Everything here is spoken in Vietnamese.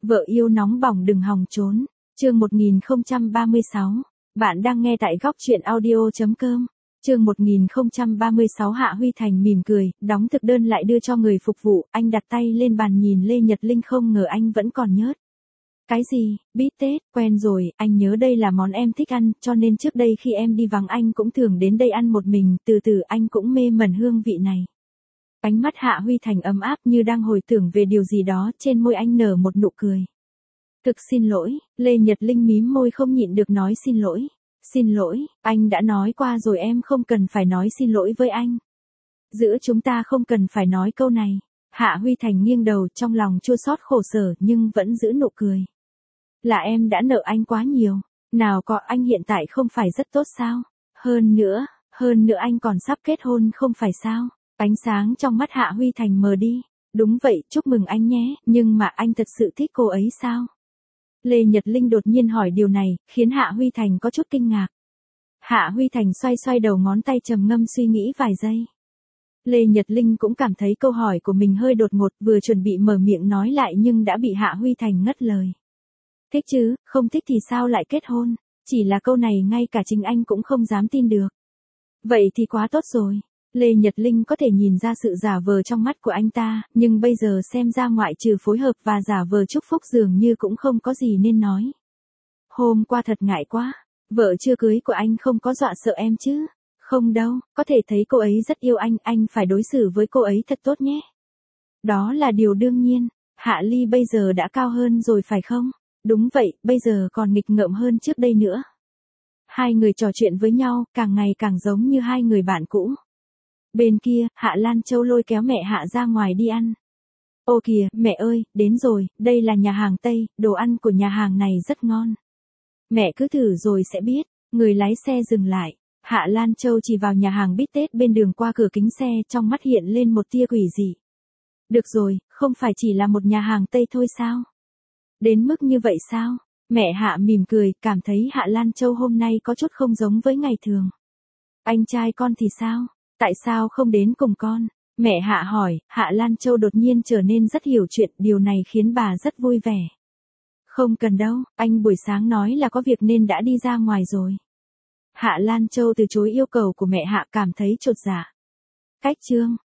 Vợ yêu nóng bỏng đừng hòng trốn. Chương 1036. Bạn đang nghe tại góc truyện audio.com. Chương 1036. Hạ Huy Thành mỉm cười, đóng thực đơn lại đưa cho người phục vụ, anh đặt tay lên bàn nhìn Lê Nhật Linh, không ngờ anh vẫn còn nhớt. Cái gì? Bít tết? Quen rồi, anh nhớ đây là món em thích ăn, cho nên trước đây khi em đi vắng anh cũng thường đến đây ăn một mình, từ từ anh cũng mê mẩn hương vị này. Ánh mắt Hạ Huy Thành ấm áp như đang hồi tưởng về điều gì đó, trên môi anh nở một nụ cười. Thực xin lỗi, Lê Nhật Linh mím môi không nhịn được nói xin lỗi. Xin lỗi, anh đã nói qua rồi, em không cần phải nói xin lỗi với anh. Giữa chúng ta không cần phải nói câu này. Hạ Huy Thành nghiêng đầu, trong lòng chua xót khổ sở nhưng vẫn giữ nụ cười. Là em đã nợ anh quá nhiều. Nào có, anh hiện tại không phải rất tốt sao? Hơn nữa anh còn sắp kết hôn không phải sao? Ánh sáng trong mắt Hạ Huy Thành mờ đi. Đúng vậy, chúc mừng anh nhé, nhưng mà anh thật sự thích cô ấy sao? Lê Nhật Linh đột nhiên hỏi điều này, khiến Hạ Huy Thành có chút kinh ngạc. Hạ Huy Thành xoay xoay đầu ngón tay trầm ngâm suy nghĩ vài giây. Lê Nhật Linh cũng cảm thấy câu hỏi của mình hơi đột ngột, vừa chuẩn bị mở miệng nói lại nhưng đã bị Hạ Huy Thành ngắt lời. Thích chứ, không thích thì sao lại kết hôn? Chỉ là câu này ngay cả chính anh cũng không dám tin được. Vậy thì quá tốt rồi. Lê Nhật Linh có thể nhìn ra sự giả vờ trong mắt của anh ta, nhưng bây giờ xem ra ngoại trừ phối hợp và giả vờ chúc phúc dường như cũng không có gì nên nói. Hôm qua thật ngại quá, vợ chưa cưới của anh không có dọa sợ em chứ? Không đâu, có thể thấy cô ấy rất yêu anh phải đối xử với cô ấy thật tốt nhé. Đó là điều đương nhiên, Hạ Ly bây giờ đã cao hơn rồi phải không? Đúng vậy, bây giờ còn nghịch ngợm hơn trước đây nữa. Hai người trò chuyện với nhau, càng ngày càng giống như hai người bạn cũ. Bên kia, Hạ Lan Châu lôi kéo mẹ Hạ ra ngoài đi ăn. Ô kìa, mẹ ơi, đến rồi, đây là nhà hàng Tây, đồ ăn của nhà hàng này rất ngon. Mẹ cứ thử rồi sẽ biết. Người lái xe dừng lại. Hạ Lan Châu chỉ vào nhà hàng bít tết bên đường, qua cửa kính xe, trong mắt hiện lên một tia quỷ dị. Được rồi, không phải chỉ là một nhà hàng Tây thôi sao? Đến mức như vậy sao? Mẹ Hạ mỉm cười, cảm thấy Hạ Lan Châu hôm nay có chút không giống với ngày thường. Anh trai con thì sao? Tại sao không đến cùng con? Mẹ Hạ hỏi. Hạ Lan Châu đột nhiên trở nên rất hiểu chuyện, điều này khiến bà rất vui vẻ. Không cần đâu, anh buổi sáng nói là có việc nên đã đi ra ngoài rồi. Hạ Lan Châu từ chối yêu cầu của mẹ Hạ, cảm thấy chột dạ. Cách chương